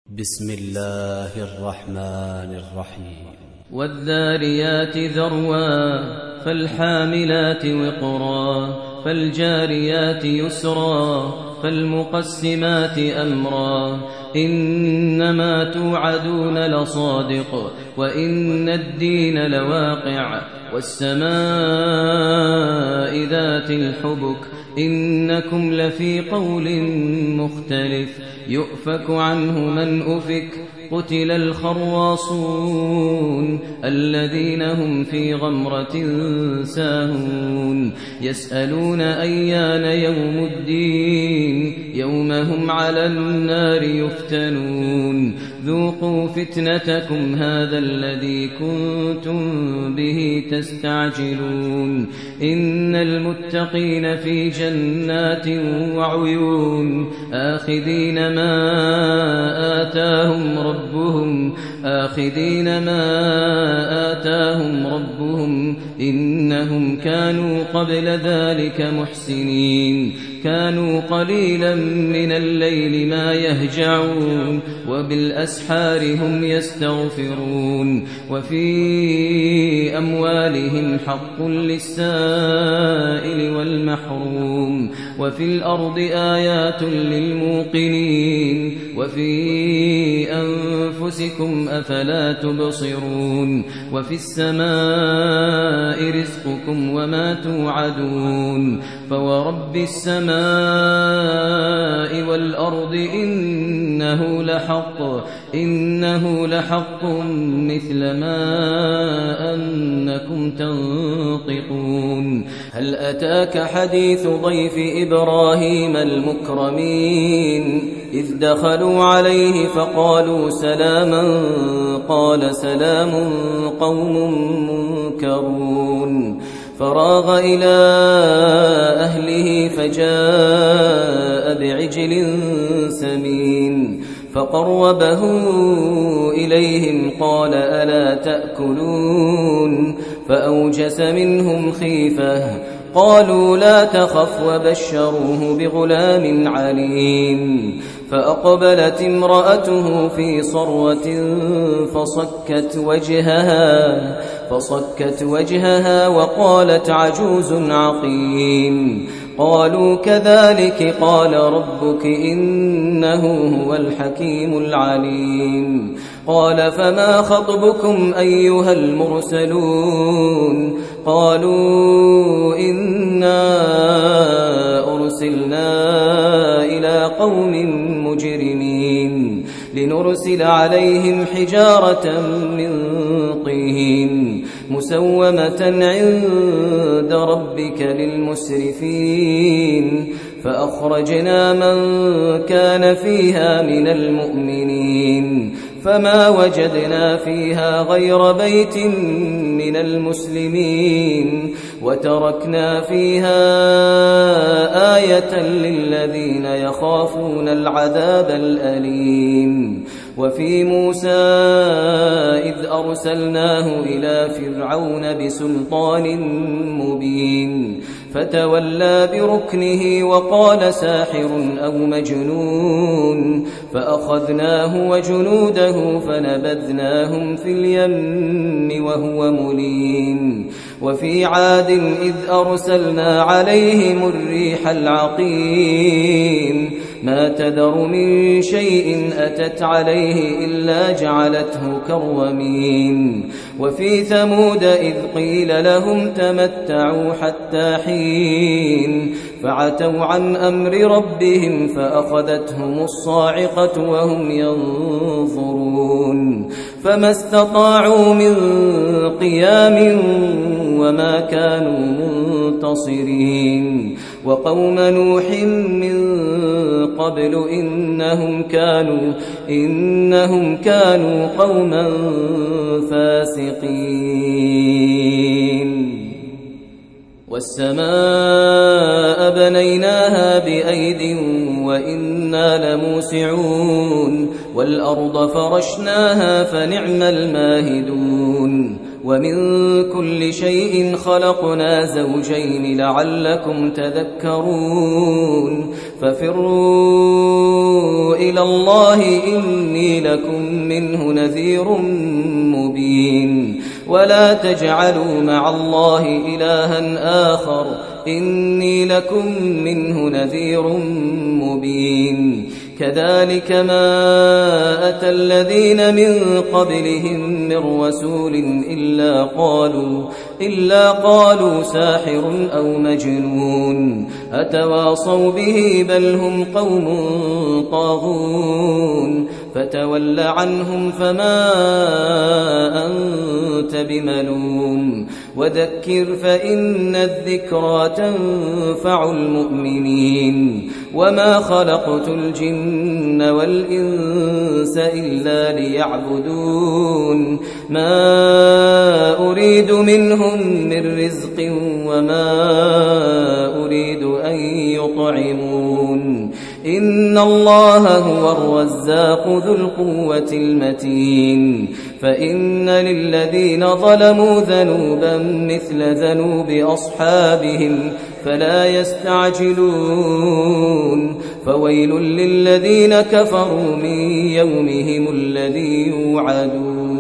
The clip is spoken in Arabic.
بسم الله الرحمن الرحيم والذاريات ذروا فالحاملات وقرا فالجاريات يسرا فالمقسمات أمرا إنما توعدون لصادق وإن الدين لواقع والسماء ذات الحبك إنكم لفي قول مختلف يؤفك عنه من أفك قتل الخراصون الذين هم في غمرة ساهون يسألون أيان يوم الدين يوم هم على النار يفتنون ذوقوا فتنتكم هذا الذي كنتم به تستعجلون إن المتقين في جنات وعيون آخذين ما آتاهم ربهم إنهم كانوا قبل ذلك محسنين كانوا قليلا من الليل ما يهجعون وبالأسحار هم يستغفرون وفي أموالهم حق للسائل والمحروم وفي الأرض آيات للموقنين وفي أنفسكم أفلا تبصرون وفي السماء رزقكم وما توعدون فورب السماء والأرض إنه لحق مثل ما أنكم تنطقون هل أتاك حديث ضيف إبراهيم المكرمين إذ دخلوا عليه فقالوا سلاما قال سلام قوم منكرون فراغ إلى أهله فجاء بعجل سمين فقربه إليهم قال ألا تأكلون فأوجس منهم خيفة قالوا لا تخف وبشروه بغلام عليم فأقبلت امرأته في صرة فصكت وجهها وقالت عجوز عقيم قالوا كذلك قال ربك إنه هو الحكيم العليم قال فما خطبكم أيها المرسلون قالوا إنا أرسلنا إلى قوم مجرمين لنرسل عليهم حجارة من طين مسومة عند ربك للمسرفين فأخرجنا من كان فيها من المؤمنين فما وجدنا فيها غير بيت من المسلمين وتركنا فيها آية للذين يخافون العذاب الأليم وفي موسى إذ أرسلناه إلى فرعون بسلطان مبين فتولى بركنه وقال ساحر أو مجنون فأخذناه وجنوده فنبذناهم في اليم وهو مليم وفي عاد إذ أرسلنا عليهم الريح العقيم ما تذر من شيء أتت عليه إلا جعلته كالرميم وفي ثمود إذ قيل لهم تمتعوا حتى حين فعتوا عن أمر ربهم فأخذتهم الصاعقة وهم ينظرون فما استطاعوا من قيام وما كانوا منتصرين وقوم نوح من قبل إنهم كانوا قوما فاسقين والسماء بنيناها بأيد وإنا لموسعون والأرض فرشناها فنعم الماهدون ومن كل شيء خلقنا زوجين لعلكم تذكرون ففروا إلى الله إني لكم منه نذير مبين ولا تجعلوا مع الله إلها آخر إني لكم منه نذير مبين كذلك ما أتى الذين من قبلهم من رسول إلا قالوا ساحر أو مجنون أتواصوا به بل هم قوم طاغون فتول عنهم فما أنت بملوم وذكر فإن الذكرى تنفع المؤمنين وما خلقت الجن والإنس إلا ليعبدون ما أريد منهم من رزق وما أريد أن يطعمون إن الله هو الرزاق ذو القوة المتين فإن للذين ظلموا ذنوبا مثل ذنوب أصحابهم فلا يستعجلون فويل للذين كفروا من يومهم الذي يوعدون